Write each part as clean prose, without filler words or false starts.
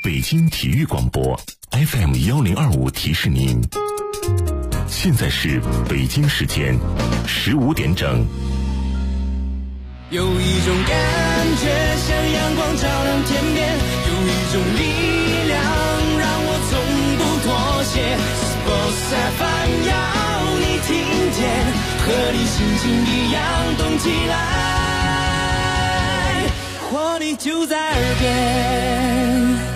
北京体育广播 FM1025 提示您，现在是北京时间15点整。 有一种感觉像阳光照亮天边，有一种力量让我从不妥协。Sports FM 要你听见，和你心情一样动起来，活力就在耳边。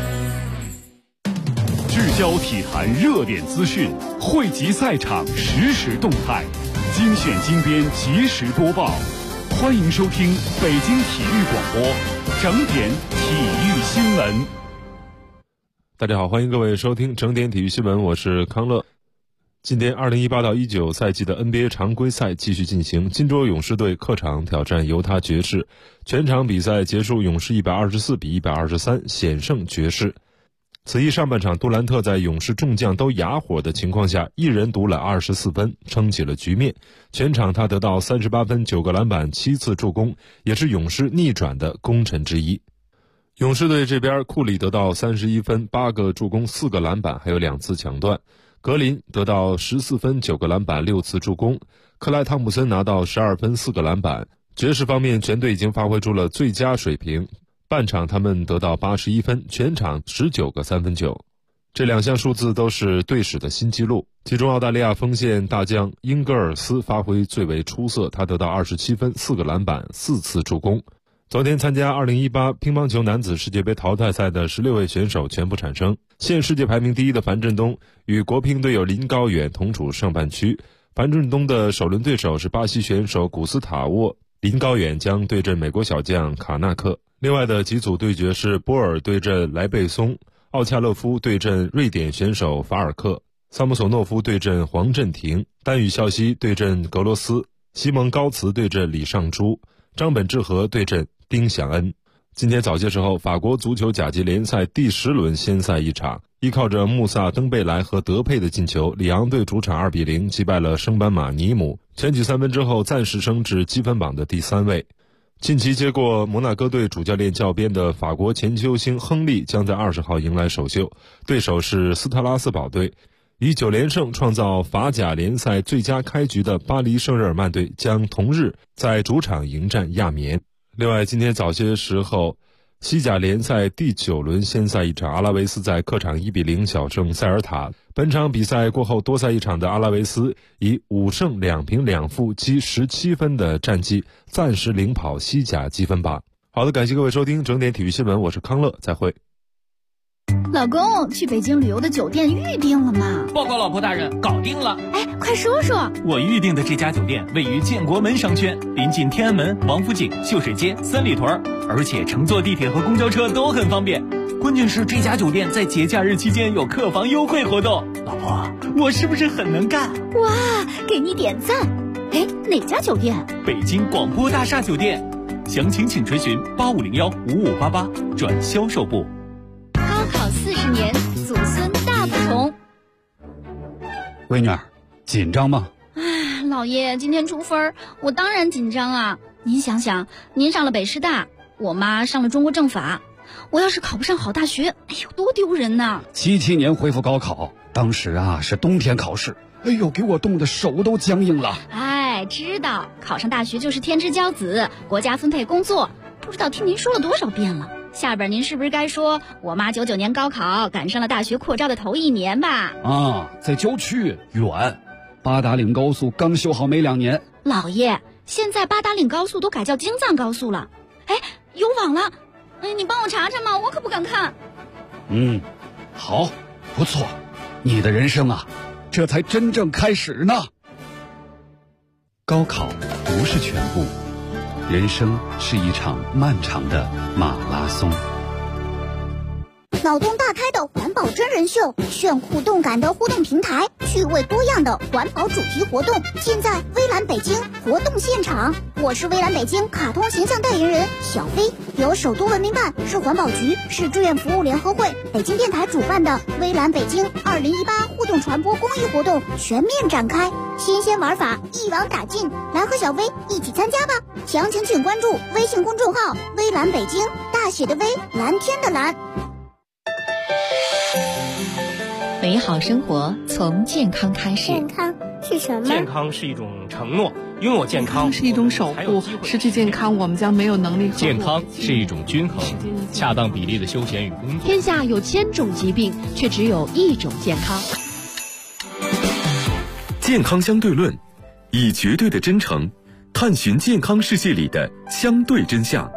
聚焦体坛热点资讯，汇集赛场实时动态，精选精编及时播报。欢迎收听北京体育广播整点体育新闻。 大家好，欢迎各位收听整点体育新闻，我是康乐。今天2018到19赛季的 NBA 常规赛继续进行，金州勇士队客场挑战犹他爵士，全场比赛结束，勇士124比123险胜爵士。此役上半场，杜兰特在勇士众将都哑火的情况下，一人独揽24分，撑起了局面。全场他得到38分、9个篮板、7次助攻，也是勇士逆转的功臣之一。勇士队这边，库里得到31分、8个助攻、4个篮板，还有2次抢断。格林得到14分、9个篮板、6次助攻。克莱汤普森拿到12分、4个篮板。爵士方面，全队已经发挥出了最佳水平。半场他们得到81分，全场19个3分球，这2项数字都是队史的新纪录。其中澳大利亚锋线大将英格尔斯发挥最为出色，他得到27分、4个篮板、4次助攻。昨天参加2018乒乓球男子世界杯淘汰赛的16位选手全部产生，现世界排名第一的樊振东与国乒队友林高远同处上半区。樊振东的首轮对手是巴西选手古斯塔沃，林高远将对阵美国小将卡纳克。另外的几组对决是波尔对阵莱贝松，奥恰勒夫对阵瑞典选手法尔克，萨姆索诺夫对阵黄镇廷，丹羽孝希对阵格罗斯，西蒙高茨对阵李尚洙，张本智和对阵丁祥恩。今天早些时候，法国足球甲级联赛第10轮先赛一场，依靠着穆萨、登贝莱和德佩的进球，里昂队主场2比0击败了升班马尼姆，全取3分之后暂时升至积分榜的第3位。近期接过摩纳哥队主教练教鞭的法国前球星亨利将在20号迎来首秀，对手是斯特拉斯堡队。以9连胜创造法甲联赛最佳开局的巴黎圣日耳曼队将同日在主场迎战亚眠。另外，今天早些时候，西甲联赛第9轮先赛一场，阿拉维斯在客场1比0小胜塞尔塔。本场比赛过后多赛一场的阿拉维斯以5胜2平2负积17分的战绩暂时领跑西甲积分榜。好的，感谢各位收听整点体育新闻，我是康乐，再会。 老公，去北京旅游的酒店预定了吗？ 报告老婆大人，搞定了。 哎，快说说。 我预定的这家酒店位于建国门商圈，临近天安门、王府井、秀水街、三里屯，而且乘坐地铁和公交车都很方便。关键是这家酒店在节假日期间有客房优惠活动。老婆，我是不是很能干？ 哇，给你点赞。哎，哪家酒店？ 北京广播大厦酒店。详情请垂询8501-5588转销售部。 高考40年，祖孙大不同。 闺女儿，紧张吗？ 哎，老爷，今天出分，我当然紧张啊。您想想，您上了北师大，我妈上了中国政法，我要是考不上好大学，哎呦，多丢人呐 ！77年恢复高考，当时啊是冬天考试，哎呦，给我冻得手都僵硬了。 哎，知道考上大学就是天之骄子，国家分配工作，不知道听您说了多少遍了。下边您是不是该说我妈99年高考赶上了大学扩招的头1年吧？ 啊，在郊区远，八达岭高速刚修好没2年。 老爷，现在八达岭高速都改叫京藏高速了。哎，有网了，哎，你帮我查查嘛，我可不敢看。 好，不错，你的人生啊，这才真正开始呢。高考不是全部，人生是一场漫长的马拉松。 脑洞大开的环保真人秀，炫酷动感的互动平台，趣味多样的环保主题活动，尽在微蓝北京活动现场。我是微蓝北京卡通形象代言人小飞，由首都文明办、市环保局、市志愿服务联合会、北京电台主办的微蓝北京2018互动传播公益活动全面展开，新鲜玩法一网打尽，来和小飞一起参加吧！详情请关注微信公众号微蓝北京，大写的微，蓝天的蓝。 美好生活从健康开始。 健康是什么？ 健康是一种承诺，拥有健康是一种守护，失去健康我们将没有能力。 健康是一种均衡，恰当比例的休闲与工作。 天下有千种疾病，却只有一种健康。 健康相对论，以绝对的真诚探寻健康世界里的相对真相。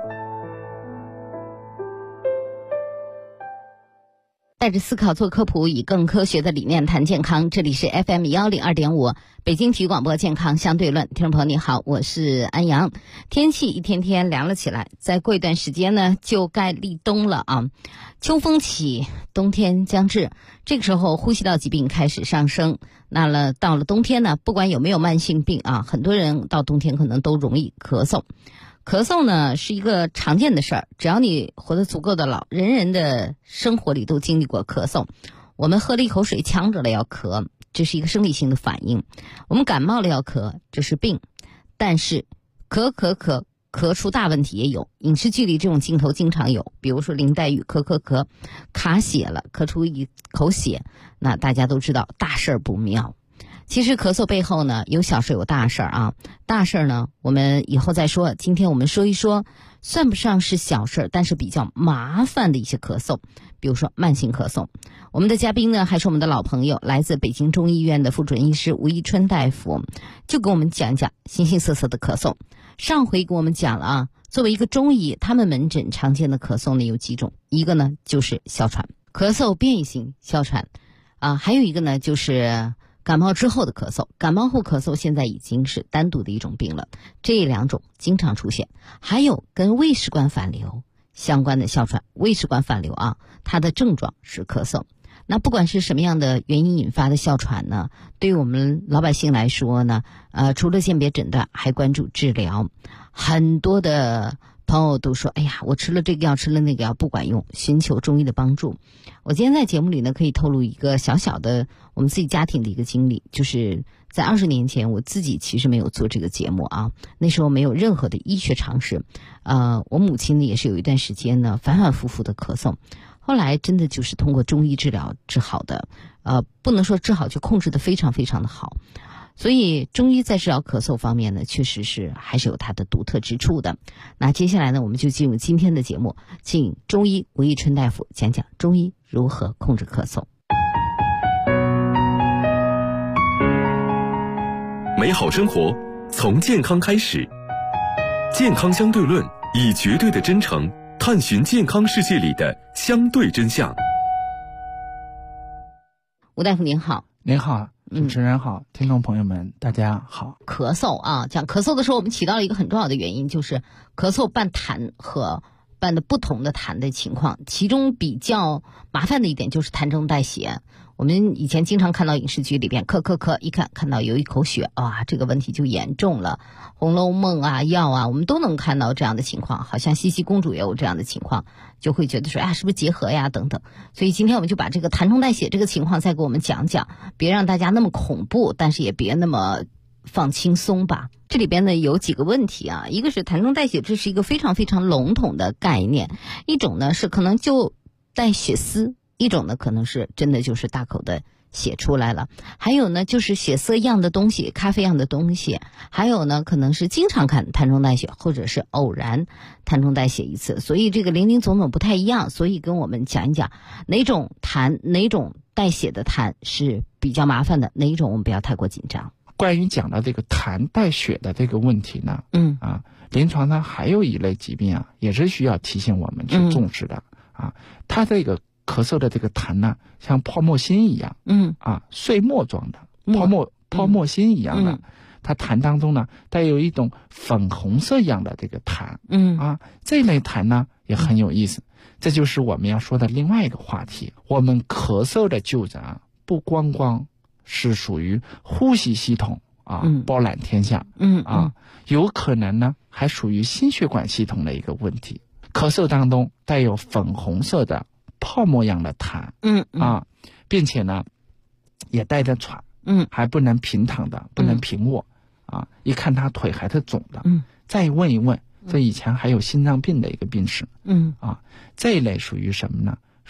带着思考做科普，以更科学的理念谈健康。这里是 FM 102.5北京体育广播健康相对论。听众朋友你好，我是安阳。天气一天天凉了起来，再过一段时间呢就该立冬了啊。秋风起，冬天将至，这个时候呼吸道疾病开始上升。那到了冬天呢，不管有没有慢性病啊，很多人到冬天可能都容易咳嗽。咳嗽呢是一个常见的事儿，只要你活得足够的老，人人的生活里都经历过咳嗽。我们喝了一口水呛着了要咳，这是一个生理性的反应。我们感冒了要咳，这是病。但是咳出大问题也有，影视剧里这种镜头经常有，比如说林黛玉咳卡血了，咳出一口血，那大家都知道大事不妙。其实咳嗽背后呢有小事有大事啊，大事呢我们以后再说，今天我们说一说算不上是小事，但是比较麻烦的一些咳嗽，比如说慢性咳嗽。我们的嘉宾呢还是我们的老朋友，来自北京中医院的副准医师吴一春大夫，就给我们讲一讲形形色色的咳嗽。上回给我们讲了啊，作为一个中医，他们门诊常见的咳嗽呢有几种，一个呢就是哮喘，咳嗽变异性哮喘啊，还有一个呢就是感冒之后的咳嗽，感冒后咳嗽现在已经是单独的一种病了，这两种经常出现。还有跟胃食管反流相关的哮喘，胃食管反流啊，它的症状是咳嗽。那不管是什么样的原因引发的哮喘呢，对于我们老百姓来说呢，除了鉴别诊断，还关注治疗。很多的朋友都说，哎呀，我吃了这个药，吃了那个药不管用，寻求中医的帮助。我今天在节目里呢，可以透露一个小小的我们自己家庭的一个经历，就是在20年前，我自己其实没有做这个节目啊，那时候没有任何的医学常识。我母亲呢也是有一段时间呢反反复复的咳嗽，后来真的就是通过中医治疗治好的，不能说治好，就控制的非常非常的好。所以中医在治疗咳嗽方面呢，确实是还是有它的独特之处的。那接下来呢，我们就进入今天的节目，请中医吴一春大夫讲讲中医如何控制咳嗽。 美好生活从健康开始，健康相对论，以绝对的真诚探寻健康世界里的相对真相。 吴大夫您好。 您好，主持人好，听众朋友们大家好。 咳嗽啊，讲咳嗽的时候，我们提到了一个很重要的原因，就是咳嗽伴痰和伴的不同的痰的情况，其中比较麻烦的一点就是痰中带血。我们以前经常看到影视剧里边咳，一看到有一口血啊，这个问题就严重了。红楼梦啊药啊，我们都能看到这样的情况，好像茜茜公主也有这样的情况，就会觉得说啊是不是结核呀等等。所以今天我们就把这个痰中带血这个情况再给我们讲讲，别让大家那么恐怖，但是也别那么放轻松吧。这里边呢有几个问题啊，一个是痰中带血，这是一个非常非常笼统的概念，一种呢是可能就带血丝，一种呢可能是真的就是大口的血出来了，还有呢就是血色样的东西，咖啡样的东西，还有呢可能是经常看痰中带血，或者是偶然痰中带血一次，所以这个林林总总不太一样。所以跟我们讲一讲哪种痰，哪种带血的痰是比较麻烦的，哪一种我们不要太过紧张。 关于讲到这个痰带血的这个问题呢，临床上还有一类疾病啊，也是需要提醒我们去重视的啊。它这个咳嗽的这个痰呢，像泡沫星一样，碎末状的泡沫星一样的，它痰当中呢带有一种粉红色一样的这个痰，这类痰呢也很有意思。这就是我们要说的另外一个话题。我们咳嗽的就诊啊，不光光是属于呼吸系统包揽天下，有可能呢还属于心血管系统的一个问题。咳嗽当中带有粉红色的泡沫样的痰，并且呢也带着喘，还不能平躺的，不能平卧，一看他腿还是肿的，再问一问，这以前还有心脏病的一个病史，这一类属于什么呢？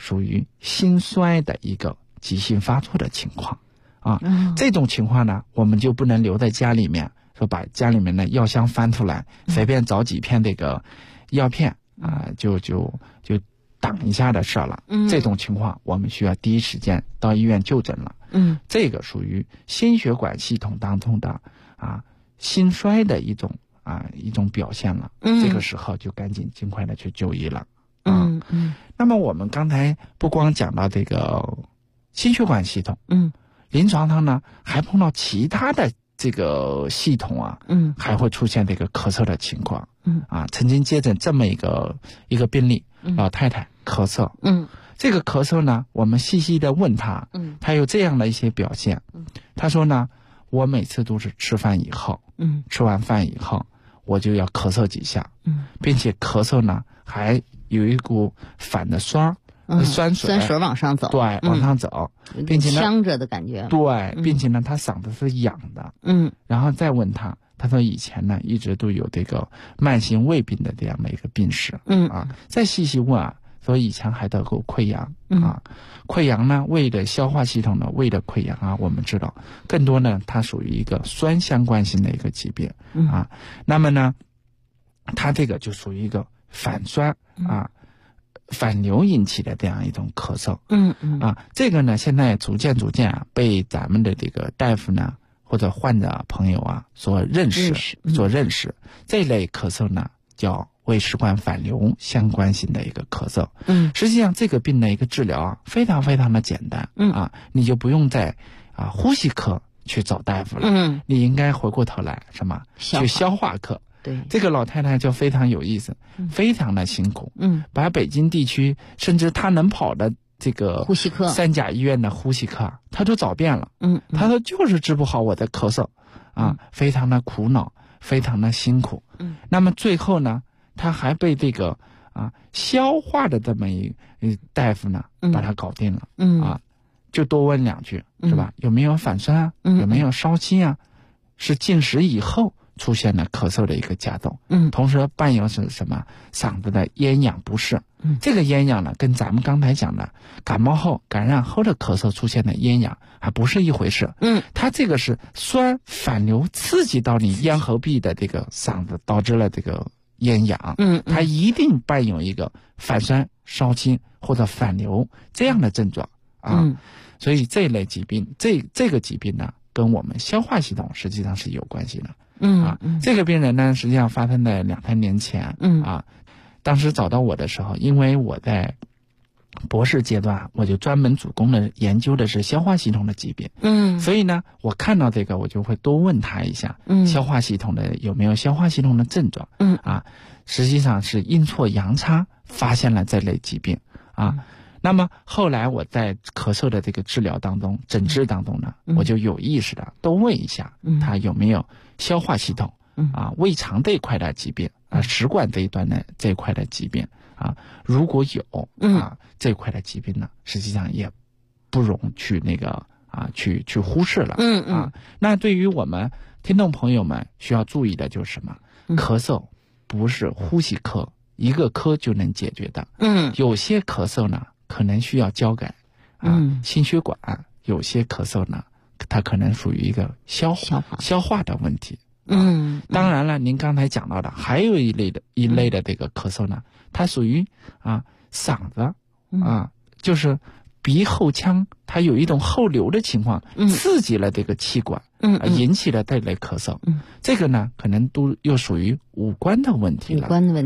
属于心衰的一个急性发作的情况这种情况呢，我们就不能留在家里面，说把家里面的药箱翻出来，随便找几片这个药片就挡一下的事了。这种情况我们需要第一时间到医院就诊了。这个属于心血管系统当中的心衰的一种表现了。这个时候就赶紧尽快的去就医了。那么我们刚才不光讲到这个心血管系统，临床上呢还碰到其他的这个系统还会出现这个咳嗽的情况。曾经接诊这么一个病例，老太太咳嗽。这个咳嗽呢，我们细细的问她，她有这样的一些表现。她说呢，我每次都是吃完饭以后，我就要咳嗽几下，并且咳嗽呢还有一股反的酸水往上走， 对，往上走，并且呢呛着的感觉， 对，并且呢他嗓子是痒的。然后再问他说以前呢一直都有这个慢性胃病的这样的一个病史。再细细问说以前还得过溃疡。溃疡呢，胃的消化系统的胃的溃疡我们知道更多呢它属于一个酸相关性的一个疾病。那么呢它这个就属于一个反酸反流引起的这样一种咳嗽。这个呢现在逐渐被咱们的这个大夫呢或者患者朋友所认识。这类咳嗽呢叫胃食管反流相关性的一个咳嗽。实际上这个病的一个治疗非常非常的简单。你就不用在呼吸科去找大夫了。你应该回过头来去消化科。 对， 这个老太太就非常有意思，非常的辛苦。把北京地区甚至她能跑的这个呼吸科三甲医院的呼吸科她都找遍了。她说就是治不好我的咳嗽非常的苦恼，非常的辛苦。那么最后呢她还被这个消化的这么一大夫呢把她搞定了。就多问两句是吧？有没有反酸有没有烧心是进食以后出现了咳嗽的一个加重。同时伴有是什么嗓子的咽痒不适。这个咽痒呢跟咱们刚才讲的感冒后感染后的咳嗽出现的咽痒还不是一回事。它这个是酸反流刺激到你咽喉壁的这个嗓子，导致了这个咽痒。它一定伴有一个反酸烧心或者反流这样的症状所以这类疾病这个疾病呢跟我们消化系统实际上是有关系的。这个病人呢实际上发生在2-3年前。当时找到我的时候，因为我在博士阶段我就专门主攻的研究的是消化系统的疾病。所以呢我看到这个我就会多问他一下消化系统的有没有消化系统的症状。实际上是阴错阳差发现了这类疾病那么后来我在咳嗽的这个治疗当中诊治当中呢我就有意识的多问一下他有没有消化系统胃肠这一块的疾病食管这一端的这一块的疾病如果有这一块的疾病呢实际上也不容去去忽视了。那对于我们听众朋友们需要注意的就是什么？咳嗽不是呼吸科一个科就能解决的。有些咳嗽呢可能需要交感心血管，有些咳嗽呢它可能属于一个消化的问题。当然了您刚才讲到的还有一类的这个咳嗽呢它属于嗓子就是鼻后腔它有一种后流的情况刺激了这个气管引起了这类咳嗽。这个呢可能都又属于五官的问题了。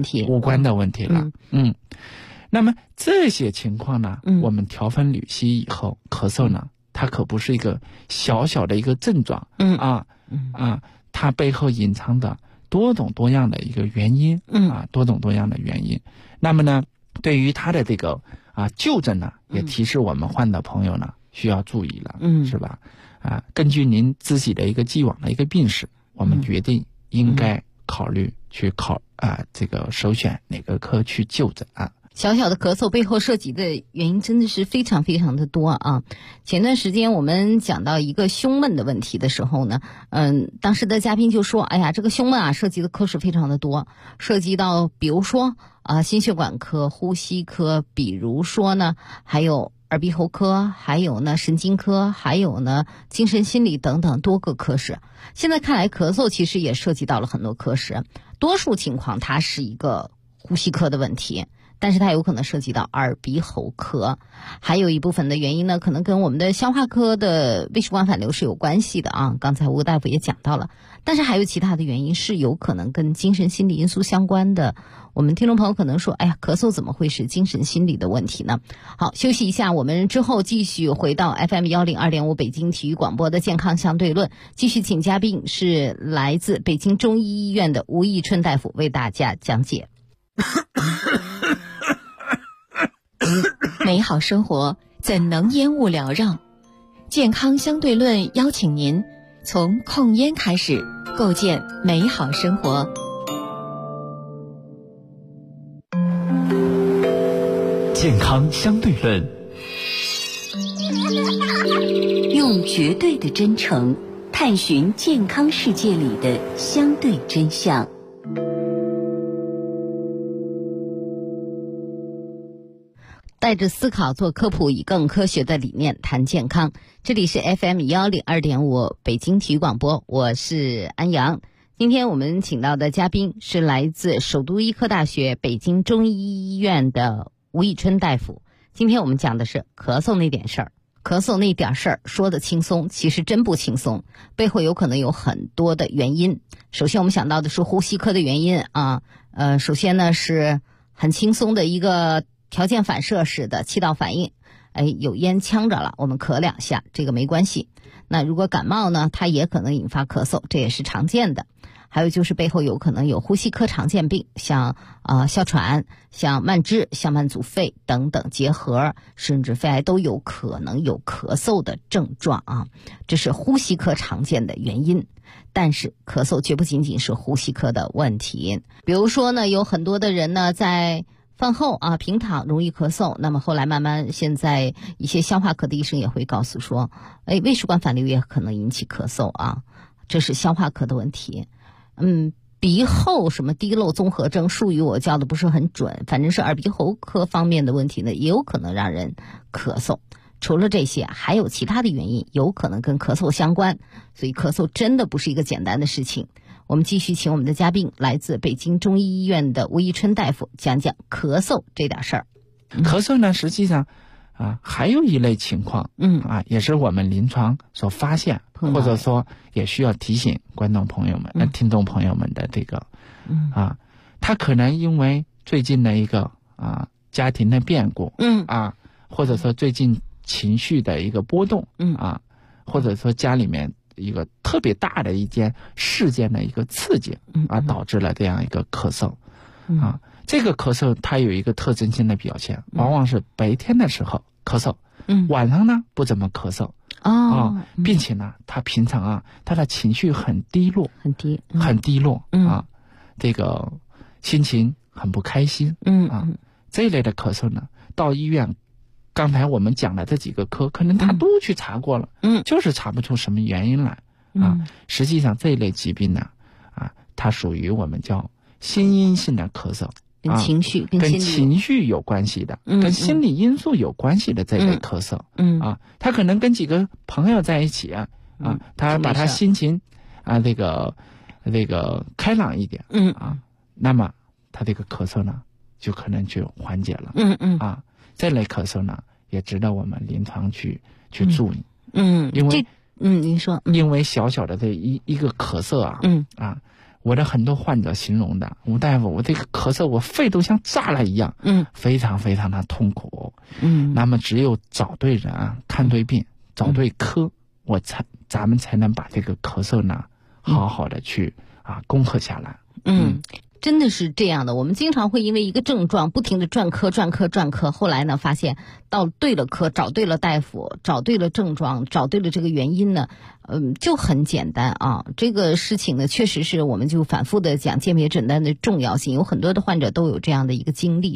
那么这些情况呢我们调分缕析以后咳嗽呢它可不是一个小小的一个症状它背后隐藏的多种多样的一个原因多种多样的原因。那么呢对于它的这个就诊呢也提示我们患者朋友呢需要注意了是吧？根据您自己的一个既往的一个病史我们决定应该考虑去这个首选哪个科去就诊小小的咳嗽背后涉及的原因真的是非常非常的多啊！前段时间我们讲到一个胸闷的问题的时候呢，当时的嘉宾就说：“哎呀，这个胸闷啊，涉及的科室非常的多，涉及到比如说心血管科、呼吸科，比如说呢还有耳鼻喉科，还有呢神经科，还有呢精神心理等等多个科室。现在看来，咳嗽其实也涉及到了很多科室，多数情况它是一个呼吸科的问题。”但是它有可能涉及到耳鼻喉科，还有一部分的原因呢，可能跟我们的消化科的胃食管反流是有关系的啊。刚才吴大夫也讲到了，但是还有其他的原因是有可能跟精神心理因素相关的。我们听众朋友可能说，哎呀，咳嗽怎么会是精神心理的问题呢？好，休息一下，我们之后继续回到 FM102.5 北京体育广播的健康相对论，继续请嘉宾是来自北京中医医院的吴益春大夫为大家讲解。 美好生活怎能烟雾缭绕？健康相对论邀请您从控烟开始，构建美好生活。 健康相对论， 用绝对的真诚探寻健康世界里的相对真相。 带着思考做科普，以更科学的理念谈健康。这里是 FM102.5 北京体育广播，我是安阳。今天我们请到的嘉宾是来自首都医科大学北京中医医院的吴益春大夫。今天我们讲的是咳嗽那点事儿。咳嗽那点事儿说的轻松，其实真不轻松，背后有可能有很多的原因。首先我们想到的是呼吸科的原因啊，首先呢是很轻松的一个条件反射式的气道反应，有烟呛着了，我们咳2下，这个没关系。那如果感冒呢，它也可能引发咳嗽，这也是常见的。还有就是背后有可能有呼吸科常见病，像哮喘、像慢支、像慢阻肺等等结核，甚至肺癌都有可能有咳嗽的症状啊，这是呼吸科常见的原因。但是咳嗽绝不仅仅是呼吸科的问题，比如说呢，有很多的人呢在饭后平躺容易咳嗽，那么后来慢慢现在一些消化科的医生也会告诉说，胃食管反流也可能引起咳嗽啊，这是消化科的问题。鼻后什么滴漏综合征，术语我教的不是很准，反正是耳鼻喉科方面的问题呢，也有可能让人咳嗽。除了这些，还有其他的原因有可能跟咳嗽相关，所以咳嗽真的不是一个简单的事情。我们继续请我们的嘉宾，来自北京中医医院的吴益春大夫讲讲咳嗽这点事儿。 咳嗽呢，实际上还有一类情况，也是我们临床所发现，或者说也需要提醒观众朋友们、听众朋友们的这个，他可能因为最近的一个家庭的变故，或者说最近情绪的一个波动，或者说家里面一个特别大的一件事件的一个刺激，导致了这样一个咳嗽，这个咳嗽它有一个特征性的表现，往往是白天的时候咳嗽，晚上呢不怎么咳嗽，并且呢他平常他的情绪很低落，很低落，这个心情很不开心，这一类的咳嗽呢，到医院刚才我们讲的这几个科可能他都去查过了，就是查不出什么原因来，实际上这一类疾病呢，它属于我们叫心因性的咳嗽， 跟情绪跟情绪有关系的，跟心理因素有关系的这类咳嗽，他可能跟几个朋友在一起他把他心情那个开朗一点，那么他这个咳嗽呢就可能就缓解了，这类咳嗽呢也值得我们临床去注意，因为您说， 因为小小的这一个咳嗽我的很多患者形容的，吴大夫，我这个咳嗽我肺都像炸了一样，非常非常的痛苦，那么只有找对人看对病，找对科，咱们才能把这个咳嗽呢好好的去攻克下来。 真的是这样的，我们经常会因为一个症状不停的转科，后来呢发现到对了科，找对了大夫，找对了症状，找对了这个原因呢，就很简单这个事情呢，确实是我们就反复的讲鉴别诊断的重要性，有很多的患者都有这样的一个经历的。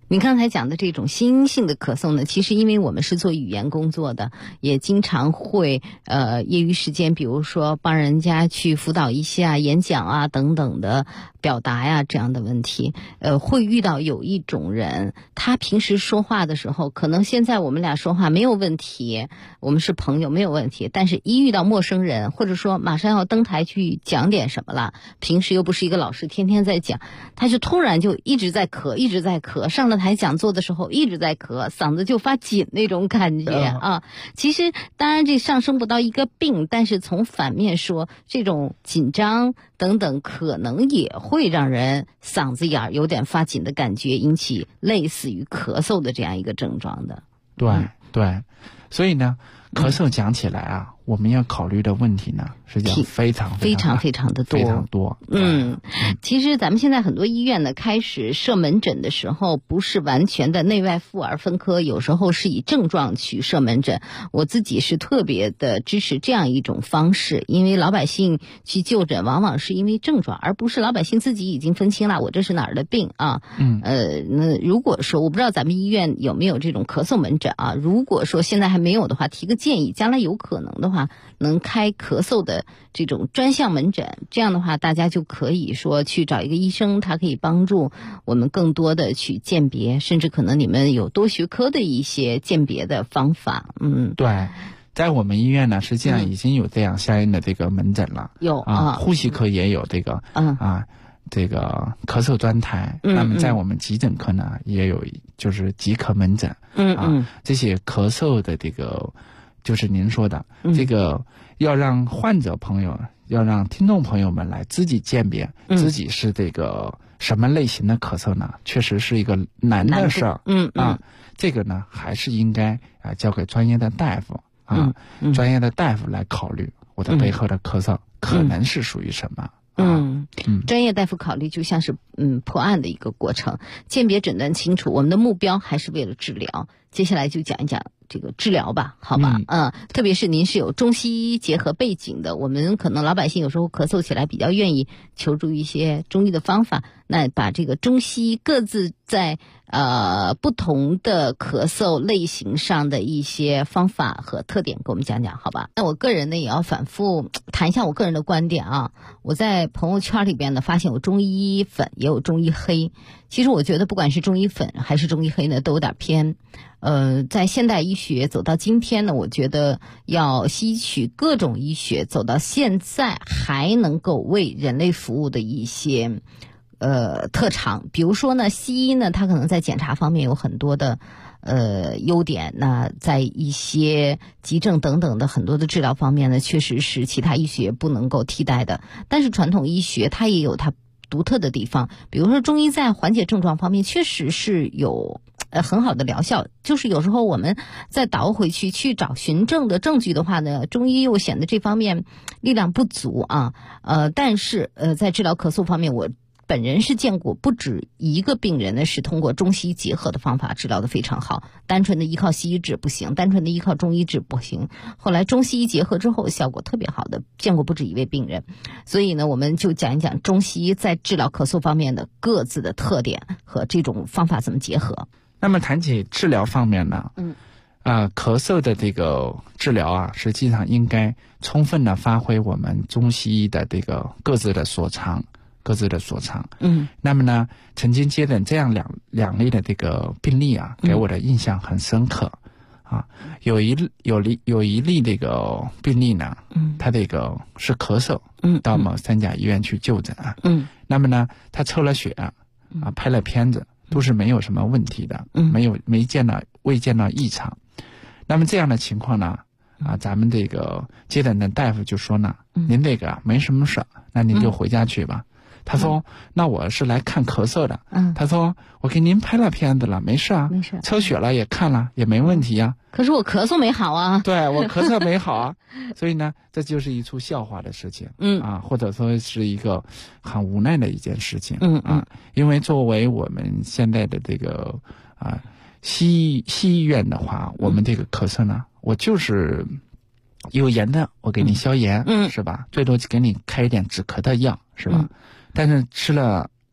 你刚才讲的这种心因性的咳嗽呢，其实因为我们是做语言工作的，也经常会业余时间，比如说帮人家去辅导一些演讲啊等等的表达呀这样的问题，会遇到有一种人，他平时说话的时候，可能现在我们俩说话没有问题，我们是朋友没有问题，但是一遇到陌生人，或者说马上要登台去讲点什么了，平时又不是一个老师天天在讲，他就突然就一直在咳，上了台讲座的时候一直在咳，嗓子就发紧那种感觉啊。其实当然这上升不到一个病，但是从反面说，这种紧张等等可能也会让人嗓子眼有点发紧的感觉，引起类似于咳嗽的这样一个症状的。 对，所以呢，咳嗽讲起来啊，我们要考虑的问题呢，实际上非常的多，非常多。 其实咱们现在很多医院呢，开始设门诊的时候，不是完全的内外妇儿分科，有时候是以症状去设门诊。我自己是特别的支持这样一种方式，因为老百姓去就诊，往往是因为症状，而不是老百姓自己已经分清了我这是哪儿的病啊。那如果说我不知道咱们医院有没有这种咳嗽门诊啊，如果说现在还没有的话，提个建议，将来有可能的话，能开咳嗽的这种专项门诊，这样的话大家就可以说去找一个医生，他可以帮助我们更多的去鉴别，甚至可能你们有多学科的一些鉴别的方法。 对，在我们医院呢，实际上已经有这样相应的这个门诊了， 有呼吸科也有这个这个咳嗽专台，那么在我们急诊科呢也有就是急咳门诊，这些咳嗽的这个就是您说的这个要让患者朋友，要让听众朋友们来自己鉴别自己是这个什么类型的咳嗽呢，确实是一个难的事儿。这个呢还是应该交给专业的大夫专业的大夫来考虑我的背后的咳嗽可能是属于什么。 专业大夫考虑就像是破案的一个过程，鉴别诊断清楚，我们的目标还是为了治疗。接下来就讲一讲这个治疗吧，好吧？特别是您是有中西医结合背景的，我们可能老百姓有时候咳嗽起来比较愿意求助一些中医的方法，那把这个中西医各自在不同的咳嗽类型上的一些方法和特点给我们讲讲，好吧？那我个人呢也要反复谈一下我个人的观点啊。我在朋友圈里边呢发现有中医粉也有中医黑，其实我觉得不管是中医粉还是中医黑呢都有点偏。在现代医学走到今天呢，我觉得要吸取各种医学走到现在还能够为人类服务的一些特长。比如说呢，西医呢它可能在检查方面有很多的优点，那在一些急症等等的很多的治疗方面呢，确实是其他医学不能够替代的。但是传统医学它也有它独特的地方，比如说中医在缓解症状方面确实是有很好的疗效，就是有时候我们再倒回去找循证的证据的话呢，中医又显得这方面力量不足啊。但是在治疗咳嗽方面，我本人是见过不止一个病人呢是通过中西医结合的方法治疗的非常好，单纯的依靠西医治不行，单纯的依靠中医治不行，后来中西医结合之后效果特别好的，见过不止一位病人。所以呢，我们就讲一讲中西医在治疗咳嗽方面的各自的特点和这种方法怎么结合。 那么谈起治疗方面呢，咳嗽的这个治疗啊，实际上应该充分的发挥我们中西医的这个各自的所长。那么呢，曾经接诊这样两类的这个病例啊，给我的印象很深刻啊。有一例这个病例呢，他这个是咳嗽，到某3甲医院去就诊啊。那么呢，他抽了血拍了片子，都是没有什么问题的，未见到异常。那么这样的情况呢，咱们这个接诊的大夫就说呢，您这个没什么事，那您就回家去吧。他说那我是来看咳嗽的。他说我给您拍了片子了，没事啊，抽血了也看了也没问题啊。 可是我咳嗽没好啊。 对，我咳嗽没好啊。所以呢，这就是一出笑话的事情。或者说是一个很无奈的一件事情。因为作为我们现在的这个西医院的话，我们这个咳嗽呢，我就是有炎的，我给你消炎，是吧？最多给你开一点止咳的药，是吧？但是吃了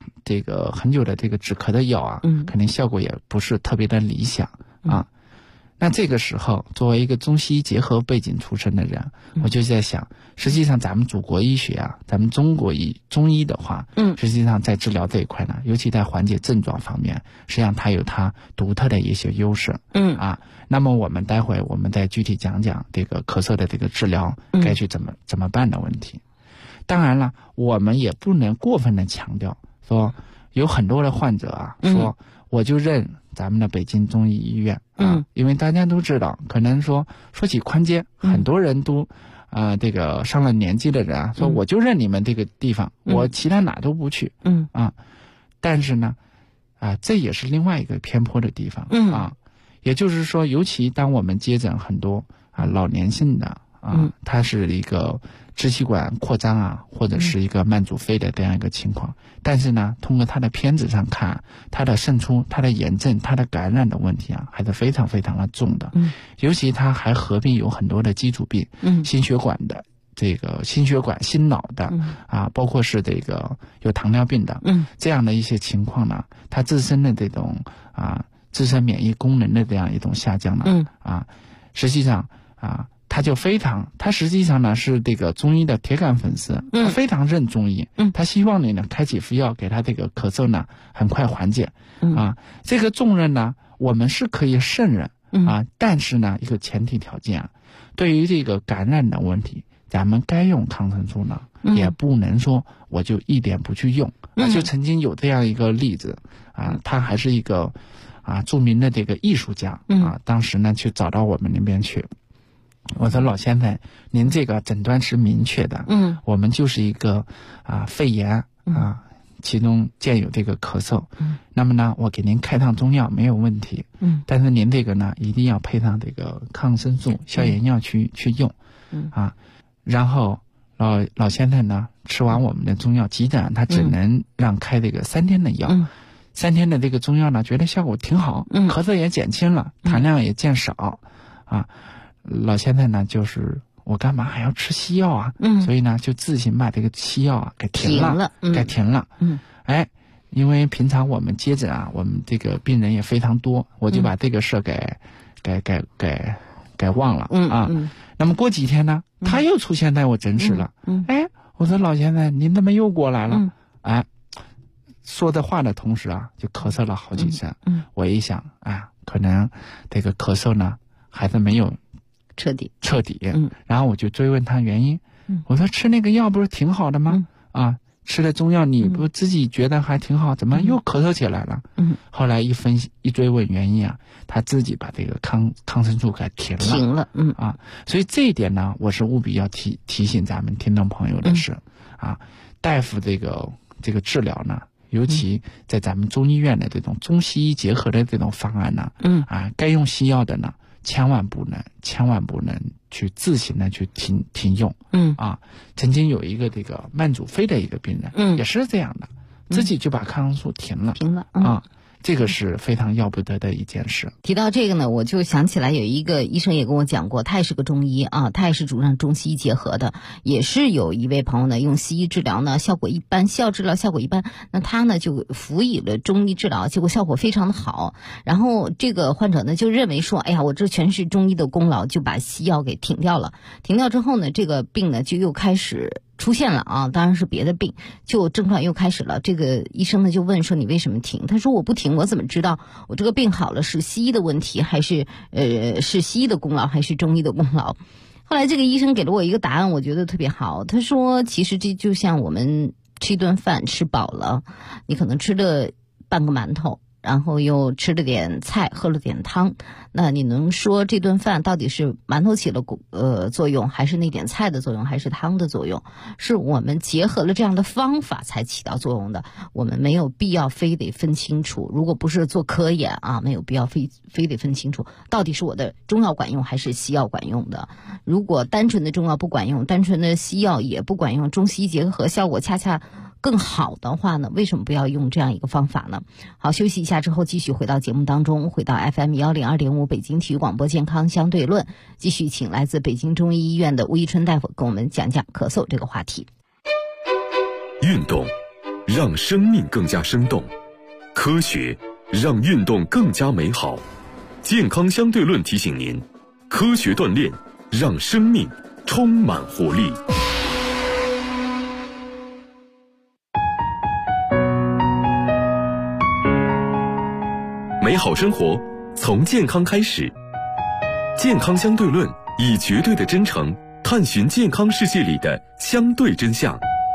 这个很久的这个止咳的药啊，肯定效果也不是特别的理想啊。那这个时候，作为一个中西医结合背景出身的人，我就在想，实际上咱们祖国医学啊，咱们中医的话，实际上在治疗这一块呢，尤其在缓解症状方面，实际上它有它独特的一些优势。那么我们待会我们再具体讲讲这个咳嗽的这个治疗该去怎么办的问题。当然了，我们也不能过分的强调说，有很多的患者啊说我就认咱们的北京中医医院啊，因为大家都知道，可能说起宽街，很多人都这个上了年纪的人啊，说我就认你们这个地方，我其他哪都不去。但是呢，这也是另外一个偏颇的地方啊。也就是说，尤其当我们接诊很多老年性的它是一个支气管扩张啊，或者是一个慢阻肺的这样一个情况，但是呢，通过它的片子上看，它的渗出、它的炎症、它的感染的问题啊，还是非常非常的重的。尤其它还合并有很多的基础病，心血管的这个心血管、心脑的包括是这个有糖尿病的，这样的一些情况呢，它自身的这种自身免疫功能的这样一种下降呢，实际上他实际上呢是这个中医的铁杆粉丝，他非常认中医，他希望你呢开几副药给他这个咳嗽呢很快缓解，这个重任呢我们是可以胜任但是呢一个前提条件对于这个感染的问题，咱们该用抗生素呢，也不能说我就一点不去用。就曾经有这样一个例子他还是一个著名的这个艺术家当时呢去找到我们那边去。我说老先生，您这个诊断是明确的，我们就是一个肺炎其中见有这个咳嗽，那么呢，我给您开趟中药没有问题，但是您这个呢，一定要配上这个抗生素、消炎药去用，然后老先生呢，吃完我们的中药，急诊他只能让开这个3天的药，3天的这个中药呢，觉得效果挺好，咳嗽也减轻了，痰量也减少，老先生呢，就是我干嘛还要吃西药啊？所以呢，就自行把这个西药给停了，因为平常我们接诊我们这个病人也非常多，我就把这个事给忘了那么过几天呢，他又出现在我诊室了，我说老先生，您怎么又过来了？说的话的同时就咳嗽了好几声。我一想可能这个咳嗽呢还是没有彻底， 然后我就追问他原因，我说吃那个药不是挺好的吗？吃了中药你不自己觉得还挺好，怎么又咳嗽起来了？后来一分析一追问原因他自己把这个抗生素给停了，所以这一点呢，我是务必要提醒咱们听众朋友的是大夫这个治疗呢，尤其在咱们中医院的这种中西医结合的这种方案呢，该用西药的呢，千万不能去自行的去停用。曾经有一个这个慢阻肺的一个病人，也是这样的，自己就把抗生素停了。这个是非常要不得的一件事。 提到这个呢，我就想起来有一个医生也跟我讲过，他也是个中医他也是主张中西医结合的，也是有一位朋友呢用西医治疗呢效果一般，西药治疗效果一般，那他呢就辅以了中医治疗，结果效果非常的好。然后这个患者呢就认为说，哎呀，我这全是中医的功劳，就把西药给停掉了。停掉之后呢，这个病呢就又开始出现了当然是别的病，就症状又开始了。这个医生呢就问说，你为什么停？他说我不停，我怎么知道我这个病好了是西医的问题，还是是西医的功劳，还是中医的功劳？后来这个医生给了我一个答案，我觉得特别好。他说其实这就像我们吃一顿饭吃饱了，你可能吃了半个馒头，然后又吃了点菜，喝了点汤，那你能说这顿饭到底是馒头起了作用，还是那点菜的作用，还是汤的作用？是我们结合了这样的方法才起到作用的，我们没有必要非得分清楚。如果不是做科研没有必要非得分清楚到底是我的中药管用还是西药管用的。如果单纯的中药不管用，单纯的西药也不管用，中西医结合效果恰恰更好的话呢，为什么不要用这样一个方法呢？好，休息一下之后继续回到节目当中，回到 FM102.5 北京体育广播健康相对论，继续请来自北京中医医院的吴一春大夫跟我们讲讲咳嗽这个话题。 运动让生命更加生动，科学让运动更加美好。健康相对论提醒您，科学锻炼让生命充满活力。美好生活从健康开始。健康相对论以绝对的真诚探寻健康世界里的相对真相。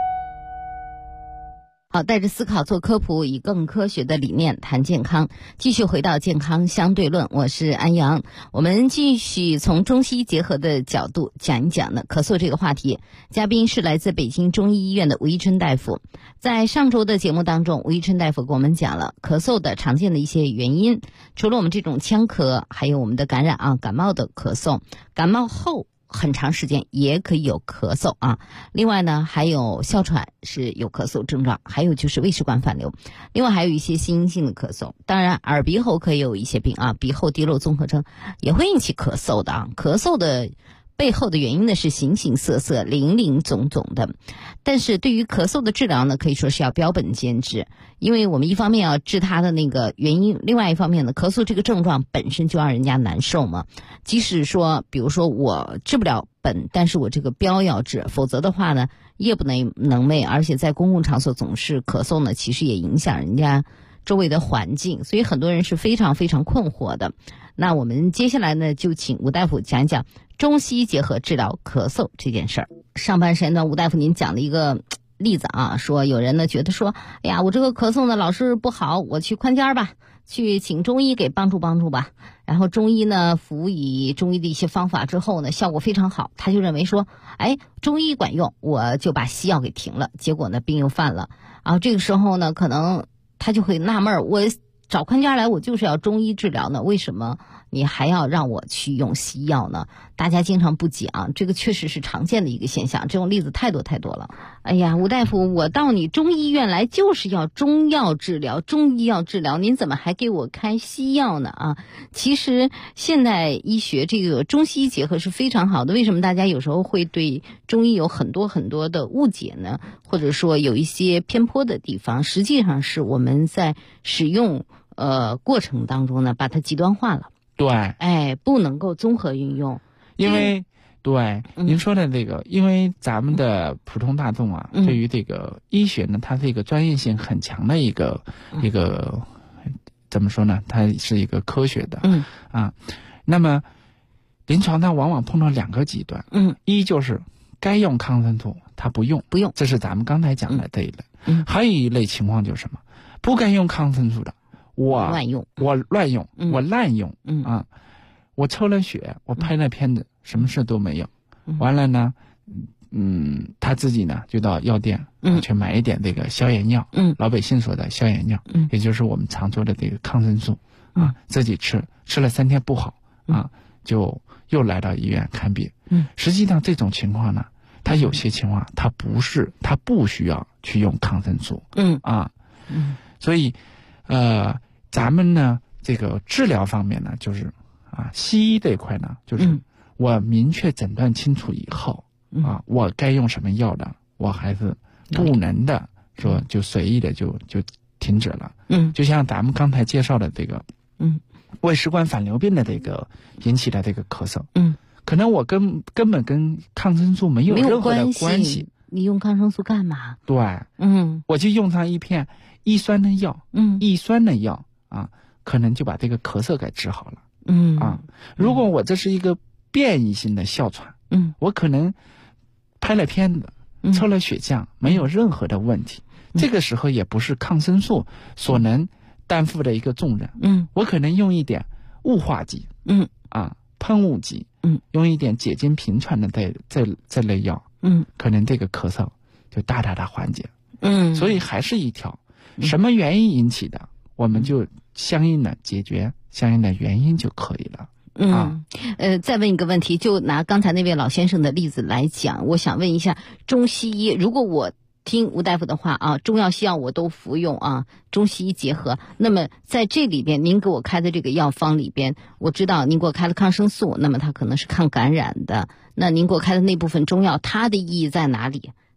好，带着思考做科普，以更科学的理念谈健康。继续回到健康相对论，我是安阳。我们继续从中西结合的角度讲一讲呢咳嗽这个话题。嘉宾是来自北京中医医院的吴一春大夫。在上周的节目当中，吴一春大夫给我们讲了咳嗽的常见的一些原因。除了我们这种腔咳，还有我们的感染感冒的咳嗽，感冒后很长时间也可以有咳嗽啊。另外呢，还有哮喘是有咳嗽症状，还有就是胃食管反流，另外还有一些心因性的咳嗽。当然，耳鼻喉可以有一些病鼻后滴漏综合征也会引起咳嗽的咳嗽的背后的原因呢是形形色色、林林总总的。但是对于咳嗽的治疗呢，可以说是要标本兼治，因为我们一方面要治它的那个原因，另外一方面呢，咳嗽这个症状本身就让人家难受嘛。即使说，比如说我治不了本，但是我这个标要治，否则的话呢，夜不能寐，而且在公共场所总是咳嗽呢，其实也影响人家周围的环境，所以很多人是非常非常困惑的。那我们接下来呢，就请吴大夫讲一讲中西结合治疗咳嗽这件事儿。上半身呢，吴大夫您讲了一个例子说有人呢觉得说，哎呀，我这个咳嗽呢老是不好，我去宽肩吧，去请中医给帮助帮助吧。然后中医呢辅以中医的一些方法之后呢，效果非常好，他就认为说，中医管用，我就把西药给停了。结果呢病又犯了这个时候呢，可能他就会纳闷，我找宽肩来，我就是要中医治疗呢，为什么你还要让我去用西药呢？大家经常不解这个确实是常见的一个现象，这种例子太多太多了。哎呀，吴大夫，我到你中医院来就是要中药治疗，中医药治疗，您怎么还给我开西药呢其实现代医学这个中西医结合是非常好的，为什么大家有时候会对中医有很多很多的误解呢？或者说有一些偏颇的地方，实际上是我们在使用过程当中呢，把它极端化了。 对， 不能够综合运用。 因为您说的这个，因为咱们的普通大众对于这个医学呢，它是一个专业性很强的一个怎么说呢？它是一个科学的。那么临床上往往碰到两个极端。一就是该用抗生素它不用，这是咱们刚才讲的这一类。还有一类情况就是什么？不该用抗生素的，我滥用，我滥用我抽了血，我拍了片子，什么事都没有。完了呢，他自己呢就到药店去买一点这个消炎药，老百姓说的消炎药，也就是我们常说的这个抗生素自己吃了3天不好就又来到医院看病。实际上这种情况呢，他有些情况他不需要去用抗生素。所以咱们呢这个治疗方面呢，就是西医这一块呢，就是我明确诊断清楚以后我该用什么药的，我还是不能的说就随意的就停止了。就像咱们刚才介绍的这个胃食管反流病的这个引起的这个咳嗽，可能我根本跟抗生素没有任何的关系。 你用抗生素干嘛？ 对，我就用上一片抑酸的药，抑酸的药可能就把这个咳嗽给治好了。如果我这是一个变异性的哮喘，我可能拍了片子，抽了血浆，没有任何的问题。这个时候也不是抗生素所能担负的一个重任。我可能用一点雾化剂，喷雾剂，用一点解痉平喘的这类药，可能这个咳嗽就大大的缓解。所以还是一条，什么原因引起的，我们就相应的解决相应的原因就可以了。 再问一个问题，就拿刚才那位老先生的例子来讲，我想问一下，中西医如果我听吴大夫的话中药西药我都服用中西医结合，那么在这里边您给我开的这个药方里边，我知道您给我开了抗生素，那么它可能是抗感染的，那您给我开的那部分中药它的意义在哪里？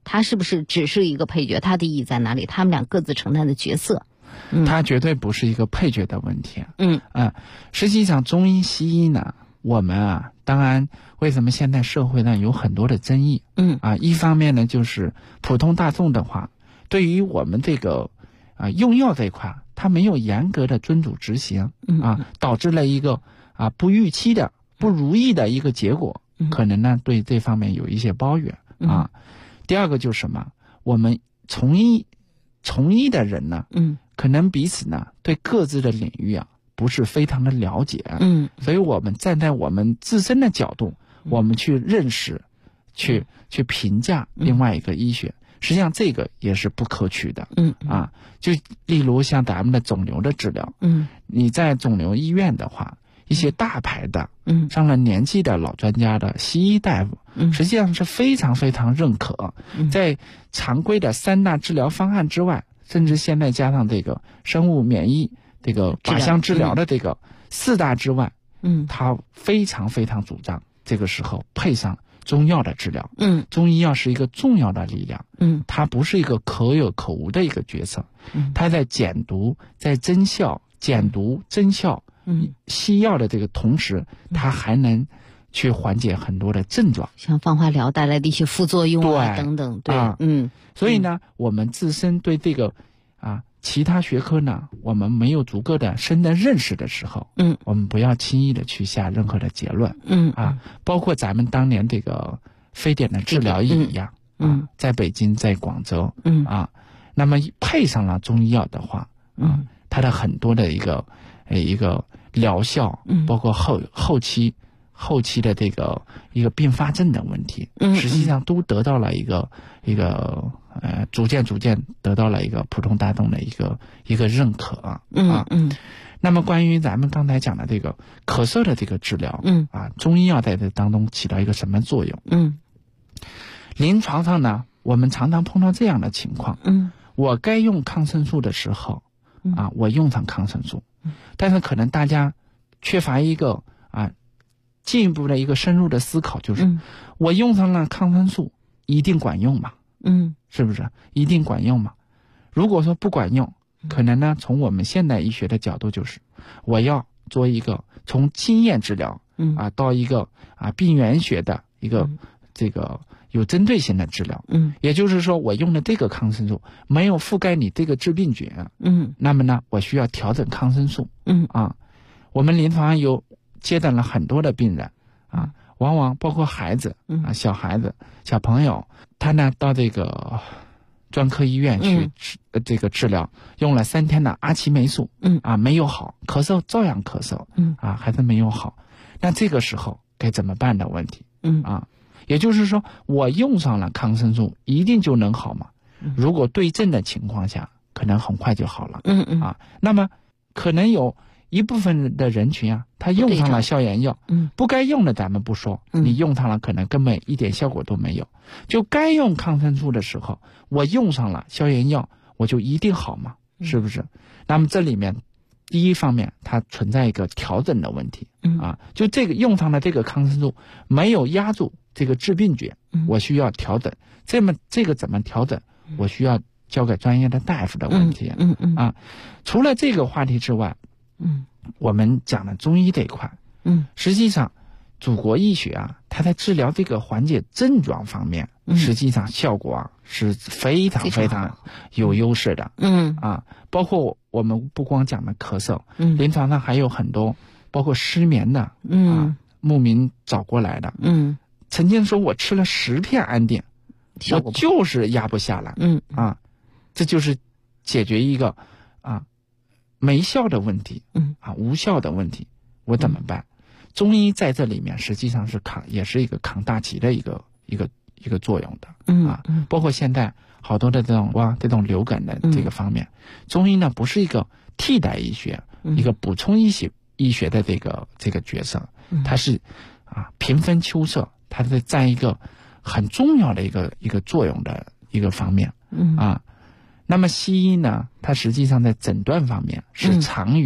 它是不是只是一个配角？它的意义在哪里？他们俩各自承担的角色， 它绝对不是一个配角的问题。实际上中医西医呢，我们当然为什么现在社会呢有很多的争议？一方面呢就是普通大众的话，对于我们这个用药这一块，它没有严格的遵主执行导致了一个不预期的不如意的一个结果，可能呢对这方面有一些抱怨第二个就是什么？我们从医的人呢，可能彼此呢对各自的领域不是非常的了解，所以我们站在我们自身的角度，我们去认识，去评价另外一个医学，实际上这个也是不可取的。就例如像咱们的肿瘤的治疗，你在肿瘤医院的话，一些大牌的上了年纪的老专家的西医大夫，实际上是非常非常认可，在常规的3大治疗方案之外，甚至现在加上这个生物免疫这个靶向治疗的这个4大之外，他非常非常主张这个时候配上中药的治疗。中医药是一个重要的力量，它不是一个可有可无的一个角色，它在减毒、在增效、减毒增效西药的这个同时，它还能去缓解很多的症状， 像放化疗带来的一些副作用等等。 所以呢，我们自身对这个其他学科呢，我们没有足够的深的认识的时候，我们不要轻易的去下任何的结论。包括咱们当年这个非典的治疗也一样，在北京，在广州，那么配上了中医药的话，它的很多的一个疗效，包括后期的这个一个并发症的问题，实际上都得到了一个逐渐得到了一个普通大众的一个认可那么关于咱们刚才讲的这个咳嗽的这个治疗，中医药在这当中起到一个什么作用？临床上呢，我们常常碰到这样的情况，我该用抗生素的时候，我用上抗生素，但是可能大家缺乏一个进一步的一个深入的思考，就是我用上了抗生素一定管用吗？是不是一定管用吗？如果说不管用，可能呢从我们现代医学的角度，就是我要做一个从经验治疗到一个病原学的一个这个有针对性的治疗，也就是说我用的这个抗生素没有覆盖你这个致病菌，那么呢我需要调整抗生素，我们临床上有接待了很多的病人往往包括孩子小孩子小朋友，他呢到这个专科医院去这个治疗，用了3天的阿奇霉素，没有好，咳嗽照样咳嗽，还是没有好，那这个时候该怎么办的问题，也就是说我用上了抗生素一定就能好吗？如果对症的情况下，可能很快就好了，那么可能有一部分的人群他用上了消炎药，不该用的咱们不说，你用上了可能根本一点效果都没有，就该用抗生素的时候，我用上了消炎药，我就一定好吗？是不是？那么这里面第一方面它存在一个调整的问题，就这个用上了这个抗生素没有压住这个致病菌，我需要调整，这个怎么调整，我需要交给专业的大夫的问题，除了这个话题之外，我们讲的中医这一块，实际上祖国医学它在治疗这个缓解症状方面，实际上效果是非常非常有优势的，包括我们不光讲的咳嗽，临床上还有很多包括失眠的，慕名找过来的，曾经说我吃了10片安定，我就是压不下来，这就是解决一个没效的问题，无效的问题，我怎么办？中医在这里面实际上是也是一个扛大旗的一个作用的，包括现在好多的这种流感的这个方面，中医呢不是一个替代医学，一个补充医学的这个角色，它是平分秋色，它是占一个很重要的一个作用的一个方面，那么西医呢，它实际上在诊断方面是长于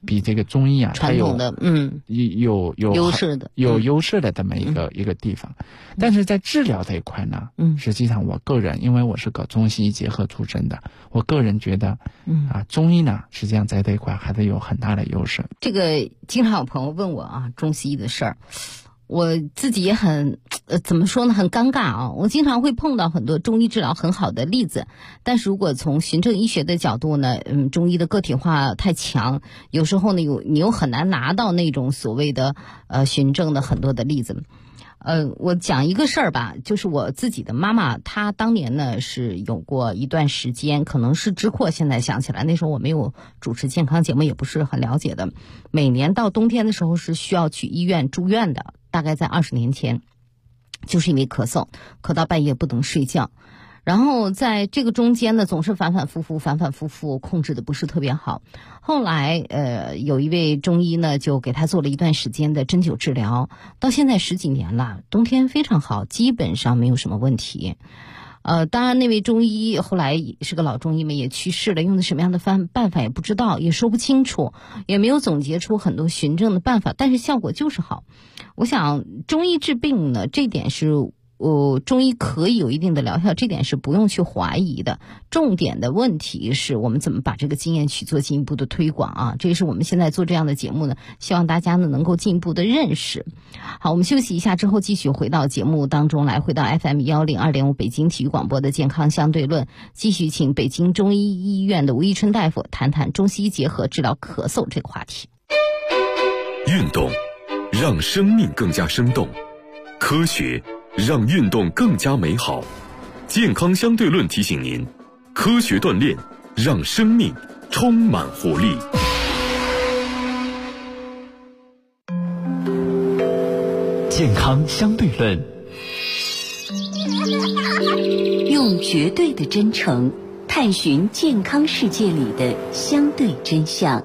比这个中医啊传统的有优势的优势的这么一个地方。但是在治疗这一块呢，实际上我个人因为我是搞中西医结合出身的，我个人觉得中医呢实际上在这一块还是有很大的优势。 这个经常有朋友问我啊中西医的事儿，我自己也很怎么说呢，很尴尬啊。我经常会碰到很多中医治疗很好的例子，但是如果从循证医学的角度呢，中医的个体化太强，有时候呢你又很难拿到那种所谓的循证的很多的例子。我讲一个事儿吧，就是我自己的妈妈，她当年呢是有过一段时间，可能是支扩，现在想起来，那时候我没有主持健康节目，也不是很了解的。每年到冬天的时候是需要去医院住院的，大概在20年前，就是因为咳嗽，咳到半夜不能睡觉。然后在这个中间呢，总是反反复复，控制的不是特别好。后来有一位中医呢，就给他做了一段时间的针灸治疗，到现在10几年了，冬天非常好，基本上没有什么问题。当然那位中医后来是个老中医嘛，也去世了，用的什么样的办法也不知道，也说不清楚，也没有总结出很多循证的办法，但是效果就是好。我想中医治病呢，这点是中医可以有一定的疗效，这点是不用去怀疑的。重点的问题是我们怎么把这个经验去做进一步的推广啊！这也是我们现在做这样的节目呢，希望大家呢能够进一步的认识。好，我们休息一下之后继续回到节目当中来，回到 FM 102.5北京体育广播的健康相对论，继续请北京中医医院的吴一春大夫谈谈中西医结合治疗咳嗽这个话题。 运动让生命更加生动，科学让运动更加美好。健康相对论提醒您，科学锻炼让生命充满活力。 健康相对论，用绝对的真诚探寻健康世界里的相对真相。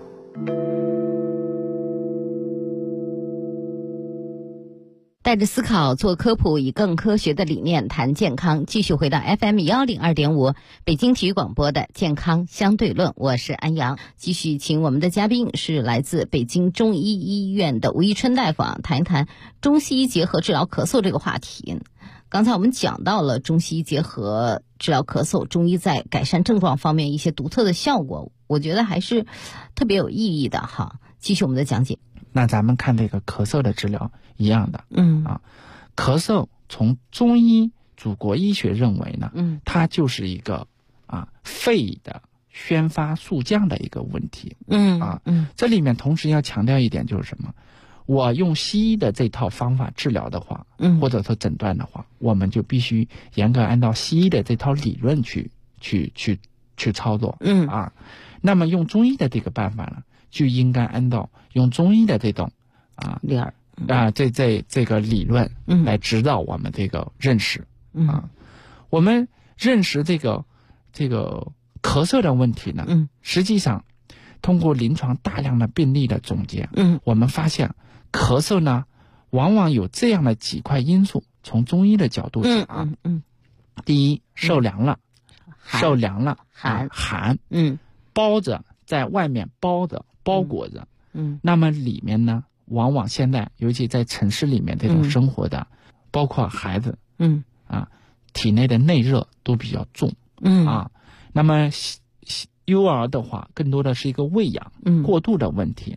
带着思考做科普，以更科学的理念谈健康。继续回到 FM 102.5北京体育广播的健康相对论，我是安阳。继续请我们的嘉宾是来自北京中医医院的吴一春大夫谈一谈中西医结合治疗咳嗽这个话题。刚才我们讲到了中西医结合治疗咳嗽，中医在改善症状方面一些独特的效果，我觉得还是特别有意义的哈。继续我们的讲解。 那咱们看这个咳嗽的治疗一样的，咳嗽从中医祖国医学认为呢，它就是一个肺的宣发速降的一个问题，这里面同时要强调一点就是什么？我用西医的这套方法治疗的话，或者说诊断的话，我们就必须严格按照西医的这套理论去操作，那么用中医的这个办法呢，就应该按照用中医的这种这个理论来指导我们这个认识我们认识这个咳嗽的问题呢，实际上通过临床大量的病例的总结，我们发现咳嗽呢往往有这样的几块因素。从中医的角度讲第一，受凉了，寒，包着在外面包裹着，那么里面呢，往往现在尤其在城市里面这种生活的，包括孩子，体内的内热都比较重，那么幼儿的话，更多的是一个喂养过度的问题，